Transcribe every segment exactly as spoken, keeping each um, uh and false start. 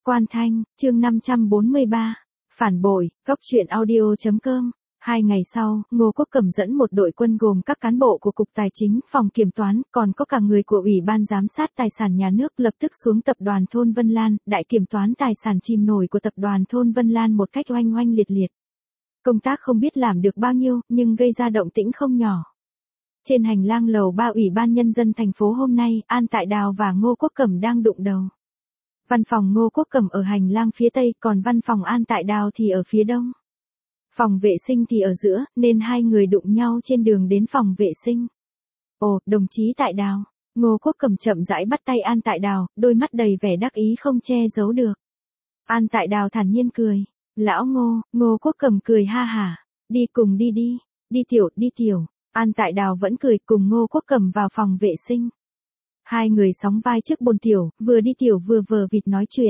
Quan Thanh, chương năm trăm bốn mươi ba. Phản bội, góc truyện audio.com. Hai ngày sau, Ngô Quốc Cẩm dẫn một đội quân gồm các cán bộ của Cục Tài chính, Phòng Kiểm toán, còn có cả người của Ủy ban Giám sát Tài sản Nhà nước lập tức xuống tập đoàn Thôn Vân Lan, đại kiểm toán tài sản chìm nổi của tập đoàn Thôn Vân Lan một cách oanh oanh liệt liệt. Công tác không biết làm được bao nhiêu, nhưng gây ra động tĩnh không nhỏ. Trên hành lang lầu ba Ủy ban Nhân dân thành phố hôm nay, An Tại Đào và Ngô Quốc Cẩm đang đụng đầu. Văn phòng Ngô Quốc Cẩm ở hành lang phía tây, còn văn phòng An Tại Đào thì ở phía đông. Phòng vệ sinh thì ở giữa, nên hai người đụng nhau trên đường đến phòng vệ sinh. Ồ, đồng chí Tại Đào. Ngô Quốc Cẩm chậm rãi bắt tay An Tại Đào, đôi mắt đầy vẻ đắc ý không che giấu được. An Tại Đào thản nhiên cười. Lão Ngô, Ngô Quốc Cẩm cười ha hả. Đi cùng đi đi, đi tiểu, đi tiểu. An Tại Đào vẫn cười cùng Ngô Quốc Cẩm vào phòng vệ sinh. Hai người sóng vai trước bồn tiểu, vừa đi tiểu vừa vờ vịt nói chuyện.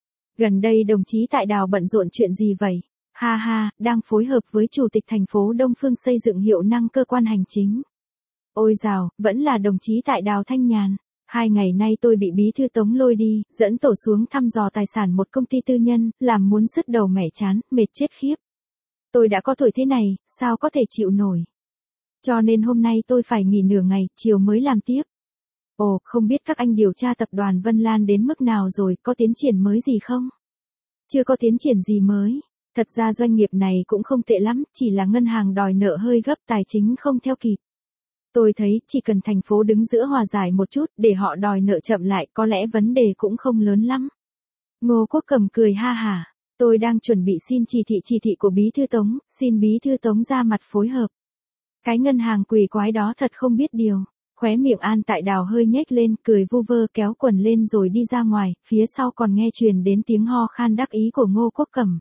Gần đây đồng chí Tại Đào bận rộn chuyện gì vậy? Ha ha, đang phối hợp với Chủ tịch thành phố Đông Phương xây dựng hiệu năng cơ quan hành chính. Ôi dào, vẫn là đồng chí Tại Đào thanh nhàn. Hai ngày nay tôi bị bí thư Tống lôi đi, dẫn tổ xuống thăm dò tài sản một công ty tư nhân, làm muốn sứt đầu mẻ chán, mệt chết khiếp. Tôi đã có tuổi thế này, sao có thể chịu nổi. Cho nên hôm nay tôi phải nghỉ nửa ngày, chiều mới làm tiếp. Ồ, không biết các anh điều tra tập đoàn Vân Lan đến mức nào rồi, có tiến triển mới gì không? Chưa có tiến triển gì mới. Thật ra doanh nghiệp này cũng không tệ lắm, chỉ là ngân hàng đòi nợ hơi gấp, tài chính không theo kịp. Tôi thấy, chỉ cần thành phố đứng giữa hòa giải một chút, để họ đòi nợ chậm lại, có lẽ vấn đề cũng không lớn lắm. Ngô Quốc Cẩm cười ha hả. Tôi đang chuẩn bị xin chỉ thị chỉ thị của bí thư Tống, xin bí thư Tống ra mặt phối hợp. Cái ngân hàng quỷ quái đó thật không biết điều. Khóe miệng An Tại Đào hơi nhếch lên, cười vu vơ kéo quần lên rồi đi ra ngoài, phía sau còn nghe truyền đến tiếng ho khan đắc ý của Ngô Quốc Cẩm.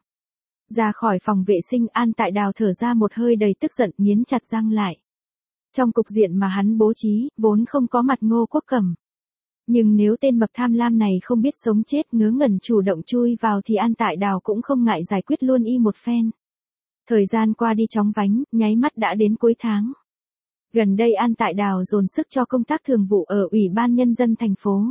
Ra khỏi phòng vệ sinh, An Tại Đào thở ra một hơi đầy tức giận, nghiến chặt răng lại. Trong cục diện mà hắn bố trí, vốn không có mặt Ngô Quốc Cẩm. Nhưng nếu tên mập tham lam này không biết sống chết ngớ ngẩn chủ động chui vào thì An Tại Đào cũng không ngại giải quyết luôn y một phen. Thời gian qua đi chóng vánh, nháy mắt đã đến cuối tháng. Gần đây An Tại Đào dồn sức cho công tác thường vụ ở Ủy ban Nhân dân thành phố.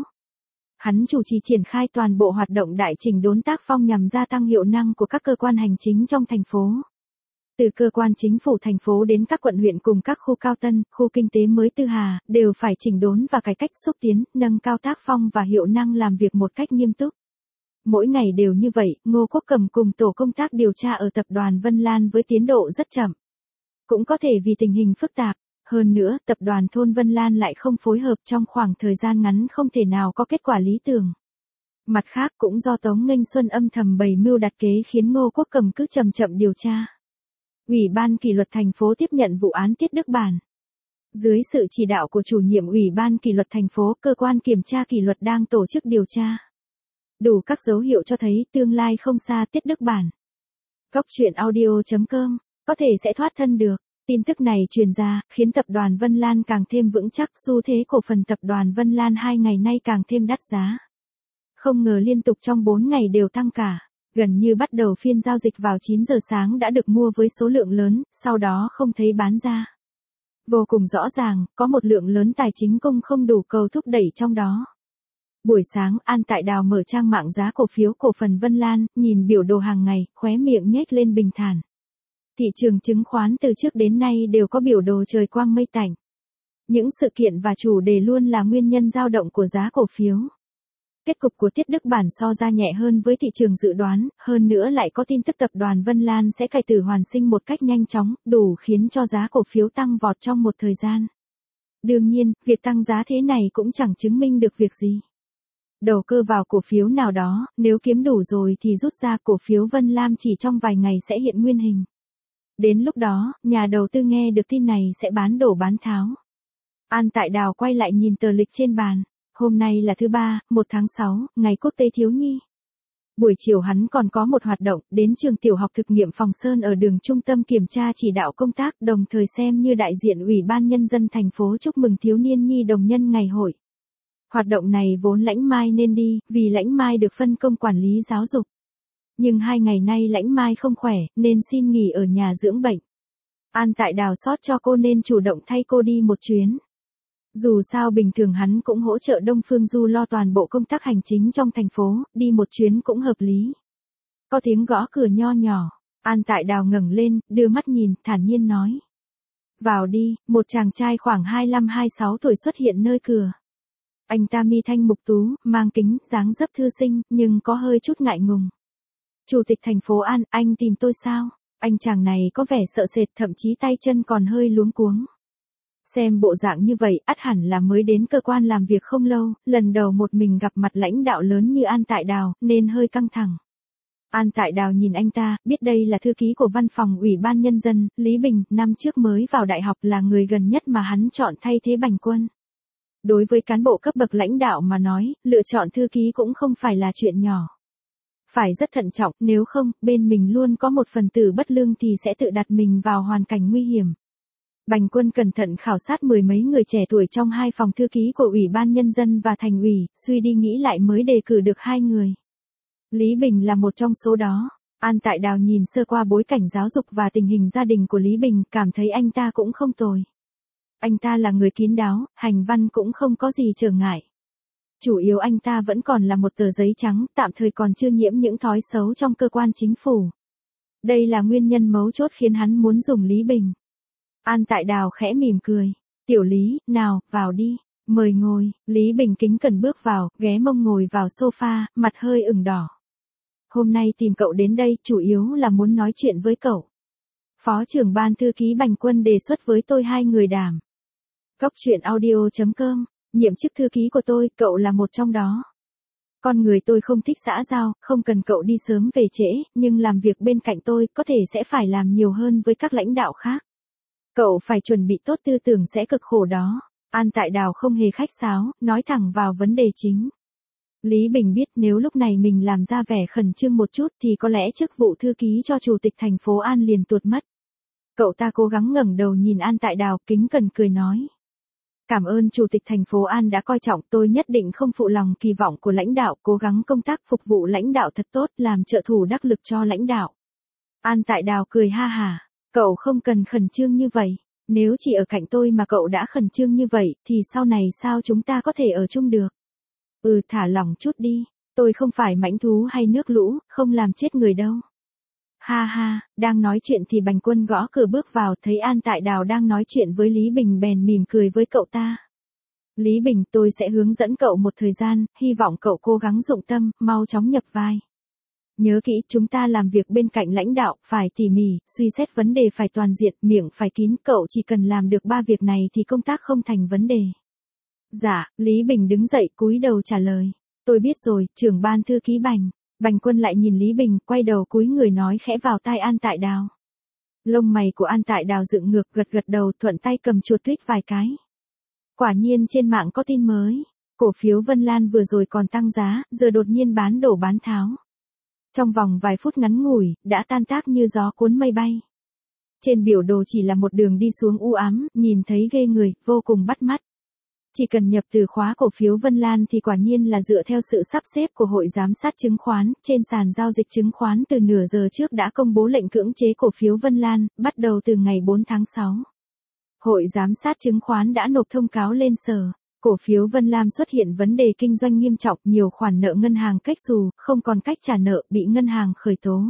Hắn chủ trì triển khai toàn bộ hoạt động đại chỉnh đốn tác phong nhằm gia tăng hiệu năng của các cơ quan hành chính trong thành phố. Từ cơ quan chính phủ thành phố đến các quận huyện cùng các khu cao tân, khu kinh tế mới Tư Hà, đều phải chỉnh đốn và cải cách xúc tiến, nâng cao tác phong và hiệu năng làm việc một cách nghiêm túc. Mỗi ngày đều như vậy, Ngô Quốc Cẩm cùng tổ công tác điều tra ở tập đoàn Vân Lan với tiến độ rất chậm. Cũng có thể vì tình hình phức tạp. Hơn nữa, tập đoàn Thôn Vân Lan lại không phối hợp trong khoảng thời gian ngắn không thể nào có kết quả lý tưởng. Mặt khác cũng do Tống Nghênh Xuân âm thầm bày mưu đặt kế khiến Ngô Quốc Cẩm cứ chậm chậm điều tra. Ủy ban kỷ luật thành phố tiếp nhận vụ án Tiết Đức Bản. Dưới sự chỉ đạo của chủ nhiệm Ủy ban kỷ luật thành phố, cơ quan kiểm tra kỷ luật đang tổ chức điều tra. Đủ các dấu hiệu cho thấy tương lai không xa Tiết Đức Bản. Góc truyện audio.com, có thể sẽ thoát thân được. Tin tức này truyền ra, khiến tập đoàn Vân Lan càng thêm vững chắc, xu thế cổ phần tập đoàn Vân Lan hai ngày nay càng thêm đắt giá. Không ngờ liên tục trong bốn ngày đều tăng cả, gần như bắt đầu phiên giao dịch vào chín giờ sáng đã được mua với số lượng lớn, sau đó không thấy bán ra. Vô cùng rõ ràng, có một lượng lớn tài chính cung không đủ cầu thúc đẩy trong đó. Buổi sáng, An Tại Đào mở trang mạng giá cổ phiếu cổ phần Vân Lan, nhìn biểu đồ hàng ngày, khóe miệng nhếch lên bình thản. Thị trường chứng khoán từ trước đến nay đều có biểu đồ trời quang mây tạnh. Những sự kiện và chủ đề luôn là nguyên nhân dao động của giá cổ phiếu. Kết cục của Tiết Đức Bản so ra nhẹ hơn với thị trường dự đoán, hơn nữa lại có tin tức tập đoàn Vân Lan sẽ cải tử hoàn sinh một cách nhanh chóng, đủ khiến cho giá cổ phiếu tăng vọt trong một thời gian. Đương nhiên, việc tăng giá thế này cũng chẳng chứng minh được việc gì. Đầu cơ vào cổ phiếu nào đó, nếu kiếm đủ rồi thì rút ra, cổ phiếu Vân Lam chỉ trong vài ngày sẽ hiện nguyên hình. Đến lúc đó, nhà đầu tư nghe được tin này sẽ bán đổ bán tháo. An Tại Đào quay lại nhìn tờ lịch trên bàn. Hôm nay là thứ ba, một tháng sáu, ngày quốc tế thiếu nhi. Buổi chiều hắn còn có một hoạt động, đến trường tiểu học thực nghiệm Phòng Sơn ở đường trung tâm kiểm tra chỉ đạo công tác, đồng thời xem như đại diện Ủy ban Nhân dân thành phố chúc mừng thiếu niên nhi đồng nhân ngày hội. Hoạt động này vốn Lãnh Mai nên đi, vì Lãnh Mai được phân công quản lý giáo dục. Nhưng hai ngày nay Lãnh Mai không khỏe, nên xin nghỉ ở nhà dưỡng bệnh. An Tại Đào xót cho cô nên chủ động thay cô đi một chuyến. Dù sao bình thường hắn cũng hỗ trợ Đông Phương Du lo toàn bộ công tác hành chính trong thành phố, đi một chuyến cũng hợp lý. Có tiếng gõ cửa nho nhỏ, An Tại Đào ngẩng lên, đưa mắt nhìn, thản nhiên nói. Vào đi, một chàng trai khoảng hai mươi lăm hai mươi sáu tuổi xuất hiện nơi cửa. Anh ta mi thanh mục tú, mang kính, dáng dấp thư sinh, nhưng có hơi chút ngại ngùng. Chủ tịch thành phố An, anh tìm tôi sao? Anh chàng này có vẻ sợ sệt, thậm chí tay chân còn hơi luống cuống. Xem bộ dạng như vậy, ắt hẳn là mới đến cơ quan làm việc không lâu, lần đầu một mình gặp mặt lãnh đạo lớn như An Tại Đào, nên hơi căng thẳng. An Tại Đào nhìn anh ta, biết đây là thư ký của văn phòng Ủy ban Nhân dân, Lý Bình, năm trước mới vào đại học là người gần nhất mà hắn chọn thay thế Bành Quân. Đối với cán bộ cấp bậc lãnh đạo mà nói, lựa chọn thư ký cũng không phải là chuyện nhỏ. Phải rất thận trọng, nếu không, bên mình luôn có một phần tử bất lương thì sẽ tự đặt mình vào hoàn cảnh nguy hiểm. Bành Quân cẩn thận khảo sát mười mấy người trẻ tuổi trong hai phòng thư ký của Ủy ban Nhân dân và Thành ủy, suy đi nghĩ lại mới đề cử được hai người. Lý Bình là một trong số đó. An Tại Đào nhìn sơ qua bối cảnh giáo dục và tình hình gia đình của Lý Bình, cảm thấy anh ta cũng không tồi. Anh ta là người kín đáo, hành văn cũng không có gì trở ngại. Chủ yếu anh ta vẫn còn là một tờ giấy trắng, tạm thời còn chưa nhiễm những thói xấu trong cơ quan chính phủ. Đây là nguyên nhân mấu chốt khiến hắn muốn dùng Lý Bình. An Tại Đào khẽ mỉm cười. Tiểu Lý, nào, vào đi, mời ngồi. Lý Bình kính cẩn bước vào, ghé mông ngồi vào sofa, mặt hơi ửng đỏ. Hôm nay tìm cậu đến đây, chủ yếu là muốn nói chuyện với cậu. Phó trưởng ban thư ký Bành Quân đề xuất với tôi hai người đảm. Cóc truyện audio chấm com, nhiệm chức thư ký của tôi, cậu là một trong đó. Con người tôi không thích xã giao, không cần cậu đi sớm về trễ, nhưng làm việc bên cạnh tôi có thể sẽ phải làm nhiều hơn với các lãnh đạo khác. Cậu phải chuẩn bị tốt, tư tưởng sẽ cực khổ đó. An Tại Đào không hề khách sáo, nói thẳng vào vấn đề chính. Lý Bình biết nếu lúc này mình làm ra vẻ khẩn trương một chút thì có lẽ chức vụ thư ký cho chủ tịch thành phố An liền tuột mất. Cậu ta cố gắng ngẩng đầu nhìn An Tại Đào, kính cẩn cười nói. Cảm ơn chủ tịch thành phố An đã coi trọng, tôi nhất định không phụ lòng kỳ vọng của lãnh đạo, cố gắng công tác phục vụ lãnh đạo thật tốt, làm trợ thủ đắc lực cho lãnh đạo. An Tại Đào cười ha hả, cậu không cần khẩn trương như vậy, nếu chỉ ở cạnh tôi mà cậu đã khẩn trương như vậy, thì sau này sao chúng ta có thể ở chung được? Ừ, thả lỏng chút đi, tôi không phải mãnh thú hay nước lũ, không làm chết người đâu. Ha ha, đang nói chuyện thì Bành Quân gõ cửa bước vào, thấy An Tại Đào đang nói chuyện với Lý Bình bèn mỉm cười với cậu ta. Lý Bình, tôi sẽ hướng dẫn cậu một thời gian, hy vọng cậu cố gắng dụng tâm, mau chóng nhập vai. Nhớ kỹ, chúng ta làm việc bên cạnh lãnh đạo, phải tỉ mỉ, suy xét vấn đề phải toàn diện, miệng phải kín, cậu chỉ cần làm được ba việc này thì công tác không thành vấn đề. Dạ, Lý Bình đứng dậy, cúi đầu trả lời. Tôi biết rồi, trưởng ban thư ký Bành. Bành Quân lại nhìn Lý Bình, quay đầu cúi người nói khẽ vào tai An Tại Đào. Lông mày của An Tại Đào dựng ngược, gật gật đầu, thuận tay cầm chuột tweet vài cái. Quả nhiên trên mạng có tin mới. Cổ phiếu Vân Lan vừa rồi còn tăng giá, giờ đột nhiên bán đổ bán tháo. Trong vòng vài phút ngắn ngủi, đã tan tác như gió cuốn mây bay. Trên biểu đồ chỉ là một đường đi xuống u ám, nhìn thấy ghê người, vô cùng bắt mắt. Chỉ cần nhập từ khóa cổ phiếu Vân Lan thì quả nhiên là dựa theo sự sắp xếp của Hội Giám sát Chứng khoán, trên sàn giao dịch chứng khoán từ nửa giờ trước đã công bố lệnh cưỡng chế cổ phiếu Vân Lan, bắt đầu từ ngày bốn tháng sáu. Hội Giám sát Chứng khoán đã nộp thông cáo lên sở. Cổ phiếu Vân Lam xuất hiện vấn đề kinh doanh nghiêm trọng, nhiều khoản nợ ngân hàng kết xù, không còn cách trả nợ, bị ngân hàng khởi tố.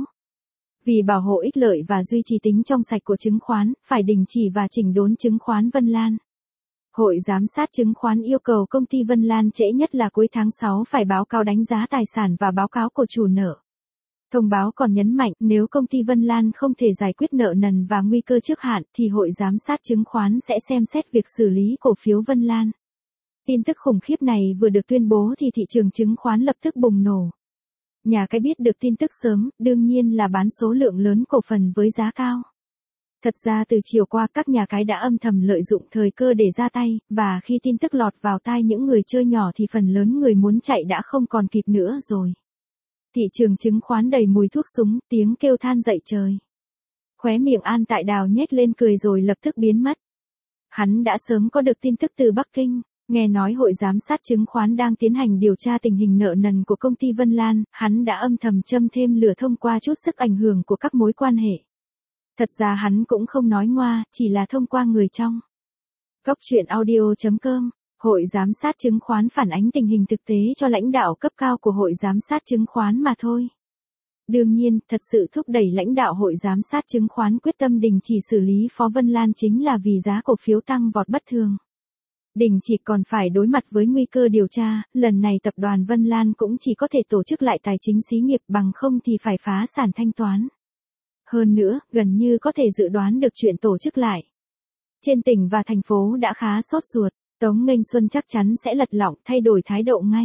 Vì bảo hộ ích lợi và duy trì tính trong sạch của chứng khoán, phải đình chỉ và chỉnh đốn chứng khoán Vân Lan. Hội Giám sát Chứng khoán yêu cầu công ty Vân Lan trễ nhất là cuối tháng sáu phải báo cáo đánh giá tài sản và báo cáo của chủ nợ. Thông báo còn nhấn mạnh nếu công ty Vân Lan không thể giải quyết nợ nần và nguy cơ trước hạn thì Hội Giám sát Chứng khoán sẽ xem xét việc xử lý cổ phiếu Vân Lan. Tin tức khủng khiếp này vừa được tuyên bố thì thị trường chứng khoán lập tức bùng nổ. Nhà cái biết được tin tức sớm, đương nhiên là bán số lượng lớn cổ phần với giá cao. Thật ra từ chiều qua các nhà cái đã âm thầm lợi dụng thời cơ để ra tay, và khi tin tức lọt vào tai những người chơi nhỏ thì phần lớn người muốn chạy đã không còn kịp nữa rồi. Thị trường chứng khoán đầy mùi thuốc súng, tiếng kêu than dậy trời. Khóe miệng An Tại Đào nhếch lên cười rồi lập tức biến mất. Hắn đã sớm có được tin tức từ Bắc Kinh. Nghe nói Hội Giám sát Chứng khoán đang tiến hành điều tra tình hình nợ nần của công ty Vân Lan, hắn đã âm thầm châm thêm lửa thông qua chút sức ảnh hưởng của các mối quan hệ. Thật ra hắn cũng không nói ngoa, chỉ là thông qua người trong. Cốc truyện audio chấm com. Hội giám sát chứng khoán phản ánh tình hình thực tế cho lãnh đạo cấp cao của Hội giám sát chứng khoán mà thôi. Đương nhiên, thật sự thúc đẩy lãnh đạo Hội giám sát chứng khoán quyết tâm đình chỉ xử lý Phó Vân Lan chính là vì giá cổ phiếu tăng vọt bất thường. Đình chỉ còn phải đối mặt với nguy cơ điều tra, lần này tập đoàn Vân Lan cũng chỉ có thể tổ chức lại tài chính xí nghiệp, bằng không thì phải phá sản thanh toán. Hơn nữa, gần như có thể dự đoán được chuyện tổ chức lại. Trên tỉnh và thành phố đã khá sốt ruột, Tống Nghênh Xuân chắc chắn sẽ lật lọng thay đổi thái độ ngay.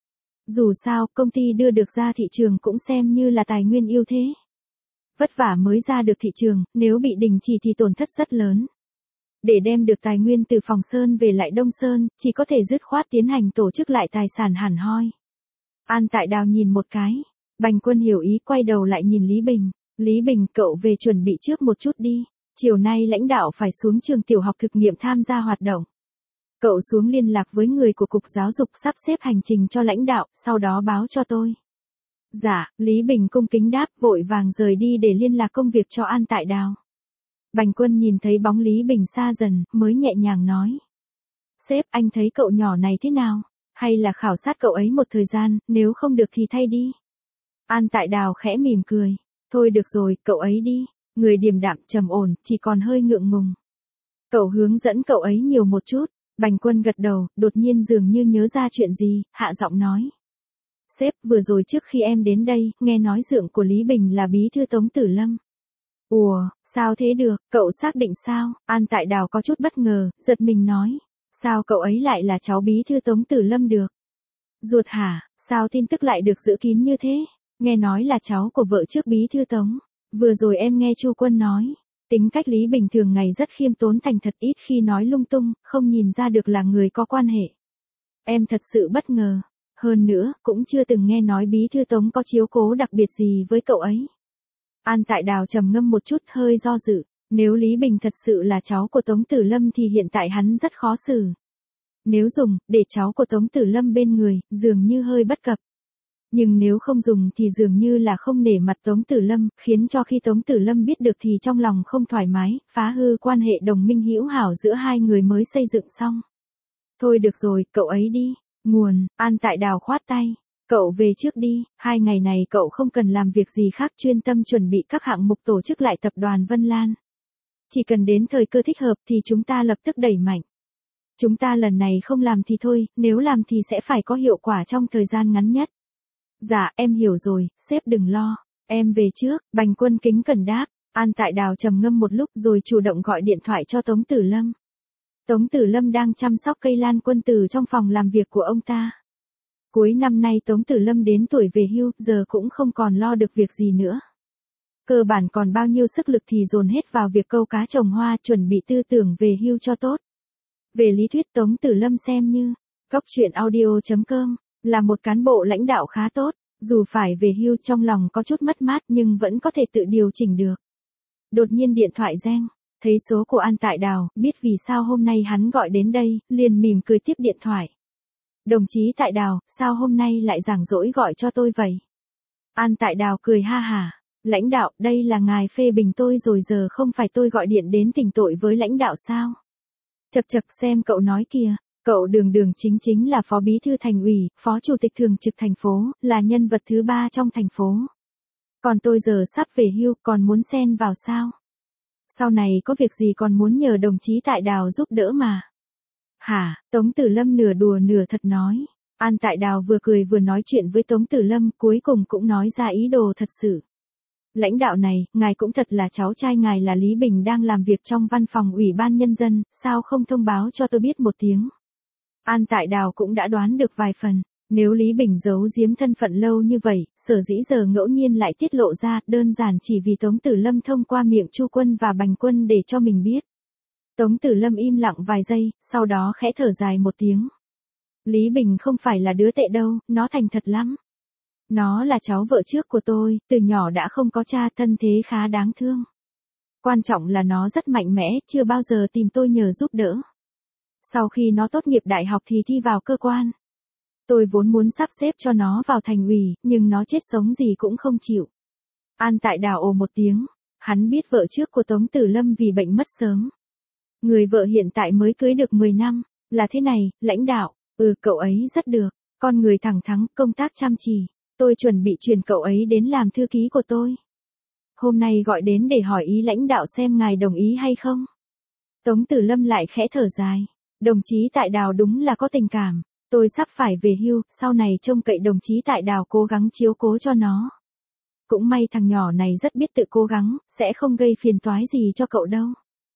Dù sao, công ty đưa được ra thị trường cũng xem như là tài nguyên ưu thế. Vất vả mới ra được thị trường, nếu bị đình chỉ thì tổn thất rất lớn. Để đem được tài nguyên từ Phòng Sơn về lại Đông Sơn, chỉ có thể dứt khoát tiến hành tổ chức lại tài sản hẳn hoi. An Tại Đào nhìn một cái, Bành Quân hiểu ý quay đầu lại nhìn Lý Bình. Lý Bình, cậu về chuẩn bị trước một chút đi. Chiều nay lãnh đạo phải xuống trường tiểu học thực nghiệm tham gia hoạt động. Cậu xuống liên lạc với người của Cục Giáo dục sắp xếp hành trình cho lãnh đạo, sau đó báo cho tôi. Dạ, Lý Bình cung kính đáp, vội vàng rời đi để liên lạc công việc cho An Tại Đào. Bành Quân nhìn thấy bóng Lý Bình xa dần, mới nhẹ nhàng nói. Sếp, anh thấy cậu nhỏ này thế nào? Hay là khảo sát cậu ấy một thời gian, nếu không được thì thay đi. An Tại Đào khẽ mỉm cười. Thôi được rồi, cậu ấy đi. Người điềm đạm, trầm ổn, chỉ còn hơi ngượng ngùng. Cậu hướng dẫn cậu ấy nhiều một chút. Bành Quân gật đầu, đột nhiên dường như nhớ ra chuyện gì, hạ giọng nói. Sếp, vừa rồi trước khi em đến đây, nghe nói dượng của Lý Bình là bí thư Tống Tử Lâm. Ủa, sao thế được, cậu xác định sao? An Tại Đào có chút bất ngờ, giật mình nói. Sao cậu ấy lại là cháu bí thư Tống Tử Lâm được? Ruột hả, sao tin tức lại được giữ kín như thế? Nghe nói là cháu của vợ trước bí thư Tống. Vừa rồi em nghe Chu Quân nói. Tính cách Lý Bình thường ngày rất khiêm tốn thành thật, ít khi nói lung tung, không nhìn ra được là người có quan hệ. Em thật sự bất ngờ. Hơn nữa, cũng chưa từng nghe nói bí thư Tống có chiếu cố đặc biệt gì với cậu ấy. An Tại Đào trầm ngâm một chút, hơi do dự. Nếu Lý Bình thật sự là cháu của Tống Tử Lâm thì hiện tại hắn rất khó xử. Nếu dùng, để cháu của Tống Tử Lâm bên người, dường như hơi bất cập. Nhưng nếu không dùng thì dường như là không nể mặt Tống Tử Lâm, khiến cho khi Tống Tử Lâm biết được thì trong lòng không thoải mái, phá hư quan hệ đồng minh hữu hảo giữa hai người mới xây dựng xong. Thôi được rồi, cậu ấy đi. Nguồn, An Tại Đào khoát tay. Cậu về trước đi, hai ngày này cậu không cần làm việc gì khác, chuyên tâm chuẩn bị các hạng mục tổ chức lại tập đoàn Vân Lan. Chỉ cần đến thời cơ thích hợp thì chúng ta lập tức đẩy mạnh. Chúng ta lần này không làm thì thôi, nếu làm thì sẽ phải có hiệu quả trong thời gian ngắn nhất. Dạ, em hiểu rồi, sếp đừng lo. Em về trước, Bành Quân kính cẩn đáp. An Tại Đào trầm ngâm một lúc rồi chủ động gọi điện thoại cho Tống Tử Lâm. Tống Tử Lâm đang chăm sóc cây lan quân tử trong phòng làm việc của ông ta. Cuối năm nay Tống Tử Lâm đến tuổi về hưu, giờ cũng không còn lo được việc gì nữa. Cơ bản còn bao nhiêu sức lực thì dồn hết vào việc câu cá trồng hoa, chuẩn bị tư tưởng về hưu cho tốt. Về lý thuyết Tống Tử Lâm xem như, cốc truyện audio chấm com, là một cán bộ lãnh đạo khá tốt, dù phải về hưu trong lòng có chút mất mát nhưng vẫn có thể tự điều chỉnh được. Đột nhiên điện thoại reng, thấy số của An Tại Đào, biết vì sao hôm nay hắn gọi đến đây, liền mỉm cười tiếp điện thoại. Đồng chí Tại Đào, sao hôm nay lại rảnh rỗi gọi cho tôi vậy? An Tại Đào cười ha hả. Lãnh đạo, đây là ngài phê bình tôi rồi, giờ không phải tôi gọi điện đến tỉnh tội với lãnh đạo sao? Chật chật, xem cậu nói kìa, cậu đường đường chính chính là phó bí thư thành ủy, phó chủ tịch thường trực thành phố, là nhân vật thứ ba trong thành phố. Còn tôi giờ sắp về hưu, còn muốn xen vào sao? Sau này có việc gì còn muốn nhờ đồng chí Tại Đào giúp đỡ mà. Hả, Tống Tử Lâm nửa đùa nửa thật nói. An Tại Đào vừa cười vừa nói chuyện với Tống Tử Lâm, cuối cùng cũng nói ra ý đồ thật sự. Lãnh đạo này, ngài cũng thật là cháu trai ngài là Lý Bình đang làm việc trong văn phòng Ủy ban Nhân dân, sao không thông báo cho tôi biết một tiếng. An Tại Đào cũng đã đoán được vài phần, nếu Lý Bình giấu giếm thân phận lâu như vậy, sở dĩ giờ ngẫu nhiên lại tiết lộ ra, đơn giản chỉ vì Tống Tử Lâm thông qua miệng Chu Quân và Bành Quân để cho mình biết. Tống Tử Lâm im lặng vài giây, sau đó khẽ thở dài một tiếng. Lý Bình không phải là đứa tệ đâu, nó thành thật lắm. Nó là cháu vợ trước của tôi, từ nhỏ đã không có cha, thân thế khá đáng thương. Quan trọng là nó rất mạnh mẽ, chưa bao giờ tìm tôi nhờ giúp đỡ. Sau khi nó tốt nghiệp đại học thì thi vào cơ quan. Tôi vốn muốn sắp xếp cho nó vào thành ủy, nhưng nó chết sống gì cũng không chịu. An Tại Đào ồ một tiếng, hắn biết vợ trước của Tống Tử Lâm vì bệnh mất sớm. Người vợ hiện tại mới cưới được mười năm, là thế này, lãnh đạo, ừ cậu ấy rất được, con người thẳng thắn, công tác chăm chỉ, tôi chuẩn bị chuyển cậu ấy đến làm thư ký của tôi. Hôm nay gọi đến để hỏi ý lãnh đạo xem ngài đồng ý hay không. Tống Tử Lâm lại khẽ thở dài, đồng chí Tại Đào đúng là có tình cảm, tôi sắp phải về hưu, sau này trông cậy đồng chí Tại Đào cố gắng chiếu cố cho nó. Cũng may thằng nhỏ này rất biết tự cố gắng, sẽ không gây phiền toái gì cho cậu đâu.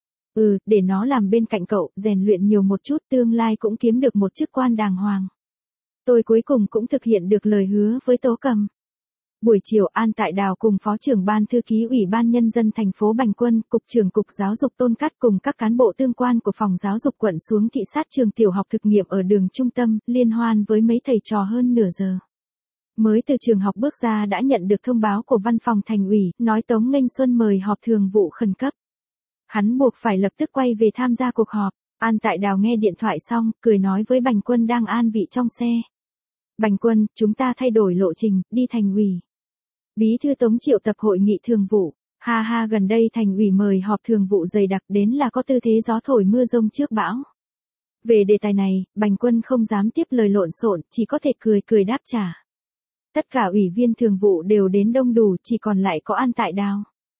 Ừ, để nó làm bên cạnh cậu, rèn luyện nhiều một chút, tương lai cũng kiếm được một chức quan đàng hoàng. Tôi cuối cùng cũng thực hiện được lời hứa với Tố Cầm. Buổi chiều An Tại Đào cùng Phó trưởng Ban Thư ký Ủy ban Nhân dân thành phố Bành Quân, Cục trưởng Cục Giáo dục Tôn Cát cùng các cán bộ tương quan của Phòng Giáo dục quận xuống thị sát trường tiểu học thực nghiệm ở đường Trung tâm, liên hoan với mấy thầy trò hơn nửa giờ. Mới từ trường học bước ra đã nhận được thông báo của văn phòng thành ủy, nói Tống Nghênh Xuân mời họp thường vụ khẩn cấp. Hắn buộc phải lập tức quay về tham gia cuộc họp. An Tại Đào nghe điện thoại xong, cười nói với Bành Quân đang an vị trong xe. Bành Quân, chúng ta thay đổi lộ trình, đi thành ủy. Bí thư Tống triệu tập hội nghị thường vụ. Ha ha, gần đây thành ủy mời họp thường vụ dày đặc đến là có tư thế gió thổi mưa rông trước bão. Về đề tài này, Bành Quân không dám tiếp lời lộn xộn, chỉ có thể cười cười đáp trả. Tất cả ủy viên thường vụ đều đến đông đủ, chỉ còn lại có An Tại Đào.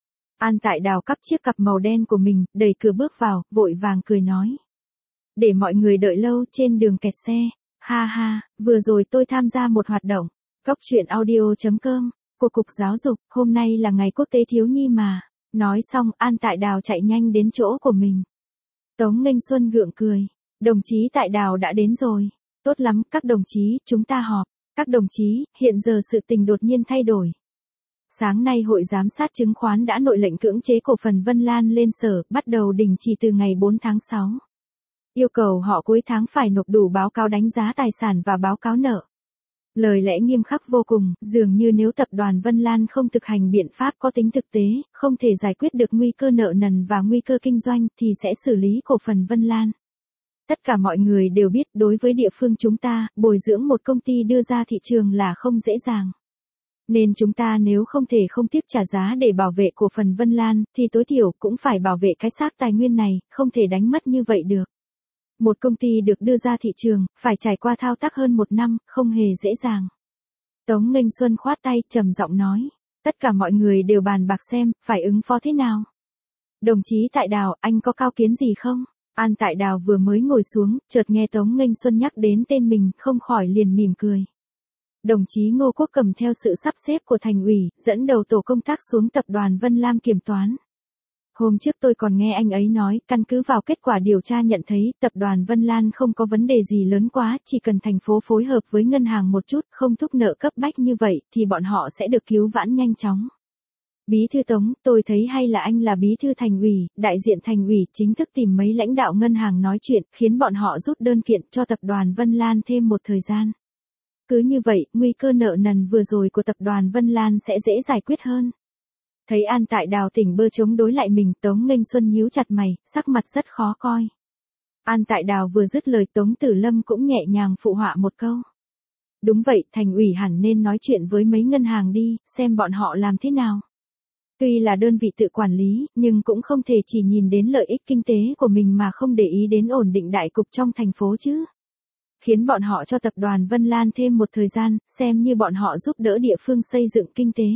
An Tại Đào cắp chiếc cặp màu đen của mình, đẩy cửa bước vào, vội vàng cười nói. Để mọi người đợi lâu trên đường kẹt xe. Ha ha, vừa rồi tôi tham gia một hoạt động, góc chuyện audio chấm com, của Cục Giáo dục, hôm nay là ngày quốc tế thiếu nhi mà. Nói xong, An Tại Đào chạy nhanh đến chỗ của mình. Tống Nghênh Xuân gượng cười. Đồng chí Tại Đào đã đến rồi. Tốt lắm, các đồng chí, chúng ta họp. Các đồng chí, hiện giờ sự tình đột nhiên thay đổi. Sáng nay Hội Giám sát Chứng khoán đã nội lệnh cưỡng chế cổ phần Vân Lan lên sở, bắt đầu đình chỉ từ ngày bốn tháng sáu. Yêu cầu họ cuối tháng phải nộp đủ báo cáo đánh giá tài sản và báo cáo nợ. Lời lẽ nghiêm khắc vô cùng, dường như nếu tập đoàn Vân Lan không thực hành biện pháp có tính thực tế, không thể giải quyết được nguy cơ nợ nần và nguy cơ kinh doanh thì sẽ xử lý cổ phần Vân Lan. Tất cả mọi người đều biết đối với địa phương chúng ta, bồi dưỡng một công ty đưa ra thị trường là không dễ dàng. Nên chúng ta nếu không thể không tiếc trả giá để bảo vệ cổ phần Vân Lan, thì tối thiểu cũng phải bảo vệ cái xác tài nguyên này, không thể đánh mất như vậy được. Một công ty được đưa ra thị trường, phải trải qua thao tác hơn một năm, không hề dễ dàng. Tống Nghênh Xuân khoát tay, trầm giọng nói. Tất cả mọi người đều bàn bạc xem, phải ứng phó thế nào. Đồng chí Tại Đào, anh có cao kiến gì không? An Tại Đào vừa mới ngồi xuống, chợt nghe Tống Nghênh Xuân nhắc đến tên mình, không khỏi liền mỉm cười. Đồng chí Ngô Quốc Cầm theo sự sắp xếp của thành ủy, dẫn đầu tổ công tác xuống tập đoàn Vân Lam kiểm toán. Hôm trước tôi còn nghe anh ấy nói, căn cứ vào kết quả điều tra nhận thấy, tập đoàn Vân Lan không có vấn đề gì lớn quá, chỉ cần thành phố phối hợp với ngân hàng một chút, không thúc nợ cấp bách như vậy, thì bọn họ sẽ được cứu vãn nhanh chóng. Bí thư Tống, tôi thấy hay là anh là bí thư thành ủy, đại diện thành ủy chính thức tìm mấy lãnh đạo ngân hàng nói chuyện, khiến bọn họ rút đơn kiện cho tập đoàn Vân Lan thêm một thời gian. Cứ như vậy, nguy cơ nợ nần vừa rồi của tập đoàn Vân Lan sẽ dễ giải quyết hơn. Thấy An Tại Đào tỉnh bơ chống đối lại mình, Tống Nghênh Xuân nhíu chặt mày, sắc mặt rất khó coi. An Tại Đào vừa dứt lời, Tống Tử Lâm cũng nhẹ nhàng phụ họa một câu. Đúng vậy, thành ủy hẳn nên nói chuyện với mấy ngân hàng đi, xem bọn họ làm thế nào. Tuy là đơn vị tự quản lý, nhưng cũng không thể chỉ nhìn đến lợi ích kinh tế của mình mà không để ý đến ổn định đại cục trong thành phố chứ. Khiến bọn họ cho tập đoàn Vân Lan thêm một thời gian, xem như bọn họ giúp đỡ địa phương xây dựng kinh tế.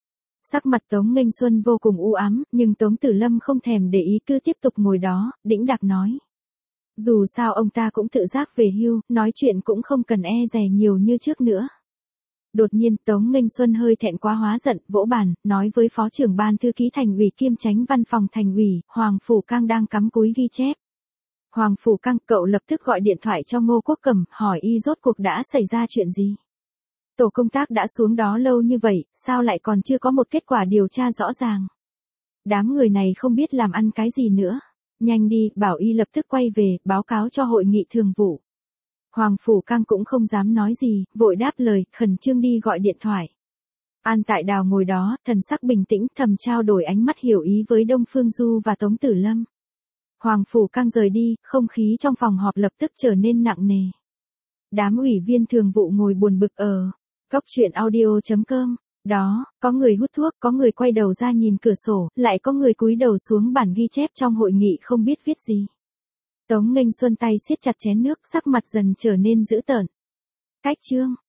Sắc mặt Tống Nghênh Xuân vô cùng u ám, nhưng Tống Tử Lâm không thèm để ý cứ tiếp tục ngồi đó, đĩnh đạc nói. Dù sao ông ta cũng tự giác về hưu, nói chuyện cũng không cần e dè nhiều như trước nữa. Đột nhiên Tống Nghênh Xuân hơi thẹn quá hóa giận, vỗ bàn, nói với Phó trưởng Ban Thư ký Thành ủy kiêm Chánh Văn phòng Thành ủy, Hoàng Phủ Cang đang cắm cúi ghi chép. Hoàng Phủ Cang, cậu lập tức gọi điện thoại cho Ngô Quốc Cầm, hỏi y rốt cuộc đã xảy ra chuyện gì. Tổ công tác đã xuống đó lâu như vậy, sao lại còn chưa có một kết quả điều tra rõ ràng. Đám người này không biết làm ăn cái gì nữa. Nhanh đi, bảo y lập tức quay về, báo cáo cho hội nghị thường vụ. Hoàng Phủ Cang cũng không dám nói gì, vội đáp lời, khẩn trương đi gọi điện thoại. An Tại Đào ngồi đó, thần sắc bình tĩnh, thầm trao đổi ánh mắt hiểu ý với Đông Phương Du và Tống Tử Lâm. Hoàng Phủ Cang rời đi, không khí trong phòng họp lập tức trở nên nặng nề. Đám ủy viên thường vụ ngồi buồn bực ở góc chuyện audio chấm com. Đó, có người hút thuốc, có người quay đầu ra nhìn cửa sổ, lại có người cúi đầu xuống bản ghi chép trong hội nghị không biết viết gì. Tống Nghênh Xuân tay siết chặt chén nước, sắc mặt dần trở nên dữ tợn. Cách chương.